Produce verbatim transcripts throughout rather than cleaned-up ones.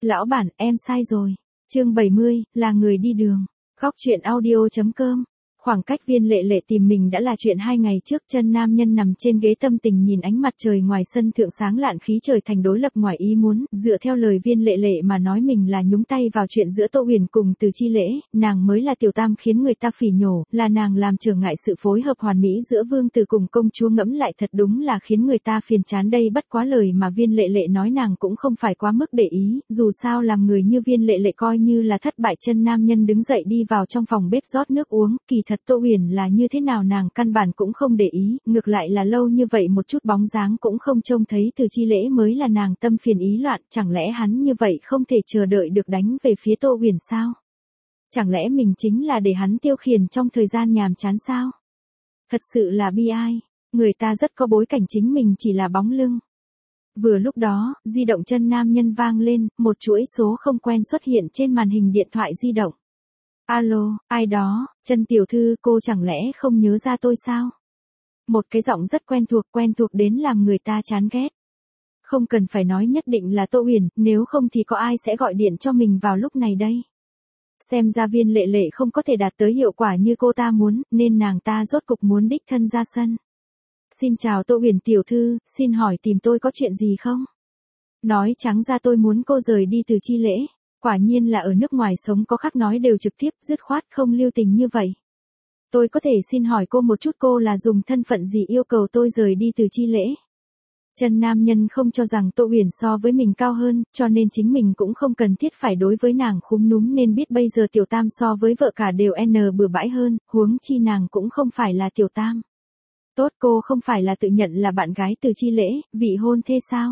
Lão bản, em sai rồi. Chương bảy mươi, là người đi đường. Góc truyện audio.com. Khoảng cách Viên Lệ Lệ tìm mình đã là chuyện hai ngày trước. Chân nam nhân nằm trên ghế tâm tình nhìn ánh mặt trời ngoài sân thượng sáng lạn, khí trời thành đối lập ngoài ý muốn. Dựa theo lời Viên Lệ Lệ mà nói, mình là nhúng tay vào chuyện giữa Tô Huyền cùng Từ Chi Lễ, nàng mới là tiểu tam khiến người ta phỉ nhổ, là nàng làm trở ngại sự phối hợp hoàn mỹ giữa vương tử cùng công chúa. Ngẫm lại thật đúng là khiến người ta phiền chán. Đây bất quá lời mà Viên Lệ Lệ nói nàng cũng không phải quá mức để ý, dù sao làm người như Viên Lệ Lệ coi như là thất bại. Chân nam nhân đứng dậy đi vào trong phòng bếp rót nước uống. Kỳ thật Tô Huyền là như thế nào nàng căn bản cũng không để ý, ngược lại là lâu như vậy một chút bóng dáng cũng không trông thấy Từ Chi Lễ mới là nàng tâm phiền ý loạn. Chẳng lẽ hắn như vậy không thể chờ đợi được đánh về phía Tô Huyền sao? Chẳng lẽ mình chính là để hắn tiêu khiển trong thời gian nhàm chán sao? Thật sự là bi ai, người ta rất có bối cảnh, chính mình chỉ là bóng lưng. Vừa lúc đó, di động chân nam nhân vang lên, một chuỗi số không quen xuất hiện trên màn hình điện thoại di động. Alo, ai đó? Chân tiểu thư, cô chẳng lẽ không nhớ ra tôi sao? Một cái giọng rất quen thuộc, quen thuộc đến làm người ta chán ghét. Không cần phải nói nhất định là Tô Huyền, nếu không thì có ai sẽ gọi điện cho mình vào lúc này đây? Xem ra Viên Lệ Lệ không có thể đạt tới hiệu quả như cô ta muốn, nên nàng ta rốt cục muốn đích thân ra sân. Xin chào Tô Huyền tiểu thư, xin hỏi tìm tôi có chuyện gì không? Nói trắng ra tôi muốn cô rời đi Từ Chi Lễ. Quả nhiên là ở nước ngoài sống có khác nói đều trực tiếp, dứt khoát, không lưu tình như vậy. Tôi có thể xin hỏi cô một chút, cô là dùng thân phận gì yêu cầu tôi rời đi Từ Chi Lễ? Chân nam nhân không cho rằng Tô Huyền so với mình cao hơn, cho nên chính mình cũng không cần thiết phải đối với nàng khúm núm, nên biết bây giờ tiểu tam so với vợ cả đều n bừa bãi hơn, huống chi nàng cũng không phải là tiểu tam. Tốt, cô không phải là tự nhận là bạn gái Từ Chi Lễ, vị hôn thê sao?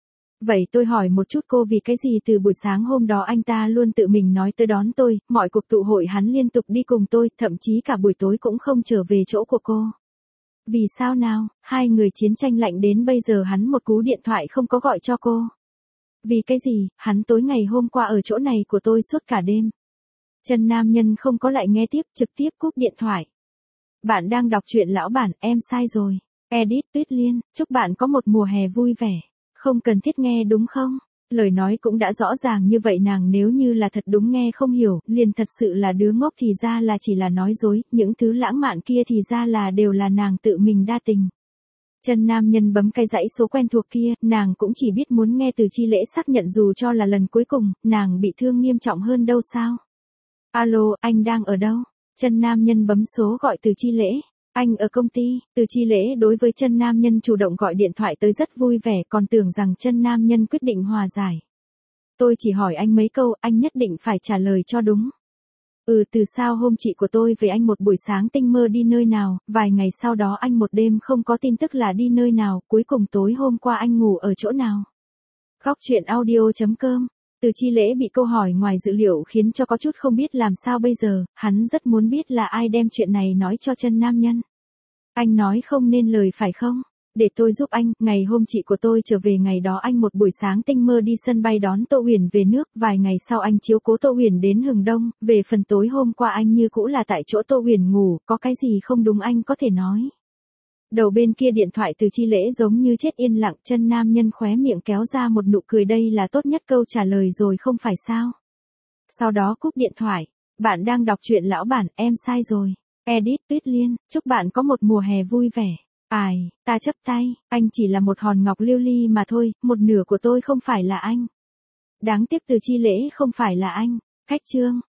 Vậy tôi hỏi một chút, cô vì cái gì từ buổi sáng hôm đó anh ta luôn tự mình nói tới đón tôi, mọi cuộc tụ hội hắn liên tục đi cùng tôi, thậm chí cả buổi tối cũng không trở về chỗ của cô? Vì sao nào, hai người chiến tranh lạnh đến bây giờ hắn một cú điện thoại không có gọi cho cô? Vì cái gì, hắn tối ngày hôm qua ở chỗ này của tôi suốt cả đêm. Chân nam nhân không có lại nghe tiếp, trực tiếp cúp điện thoại. Bạn đang đọc truyện lão bản, em sai rồi. Edit Tuyết Liên, chúc bạn có một mùa hè vui vẻ. Không cần thiết nghe đúng không? Lời nói cũng đã rõ ràng như vậy, nàng nếu như là thật đúng nghe không hiểu, liền thật sự là đứa ngốc, thì ra là chỉ là nói dối, những thứ lãng mạn kia thì ra là đều là nàng tự mình đa tình. Chân nam nhân bấm cái dãy số quen thuộc kia, nàng cũng chỉ biết muốn nghe Từ Chi Lễ xác nhận, dù cho là lần cuối cùng, nàng bị thương nghiêm trọng hơn đâu sao? Alo, anh đang ở đâu? Chân nam nhân bấm số gọi Từ Chi Lễ. Anh ở công ty. Từ Chi Lễ đối với chân nam nhân chủ động gọi điện thoại tới rất vui vẻ, còn tưởng rằng chân nam nhân quyết định hòa giải. Tôi chỉ hỏi anh mấy câu, anh nhất định phải trả lời cho đúng. Ừ, từ sao hôm chị của tôi về anh một buổi sáng tinh mơ đi nơi nào, vài ngày sau đó anh một đêm không có tin tức là đi nơi nào, cuối cùng tối hôm qua anh ngủ ở chỗ nào? Góc truyện audio.com. Từ Chi Lễ bị câu hỏi ngoài dự liệu khiến cho có chút không biết làm sao bây giờ, hắn rất muốn biết là ai đem chuyện này nói cho chân nam nhân. Anh nói không nên lời phải không? Để tôi giúp anh, ngày hôm chị của tôi trở về ngày đó anh một buổi sáng tinh mơ đi sân bay đón Tô Huyền về nước, vài ngày sau anh chiếu cố Tô Huyền đến Hừng Đông, về phần tối hôm qua anh như cũ là tại chỗ Tô Huyền ngủ, có cái gì không đúng anh có thể nói. Đầu bên kia điện thoại Từ Chi Lễ giống như chết yên lặng, chân nam nhân khóe miệng kéo ra một nụ cười, đây là tốt nhất câu trả lời rồi không phải sao? Sau đó cúp điện thoại. Bạn đang đọc truyện lão bản, em sai rồi. Edit Tuyết Liên, chúc bạn có một mùa hè vui vẻ. Ai, ta chấp tay, anh chỉ là một hòn ngọc lưu ly mà thôi, một nửa của tôi không phải là anh. Đáng tiếc Từ Chi Lễ không phải là anh. Khách chương.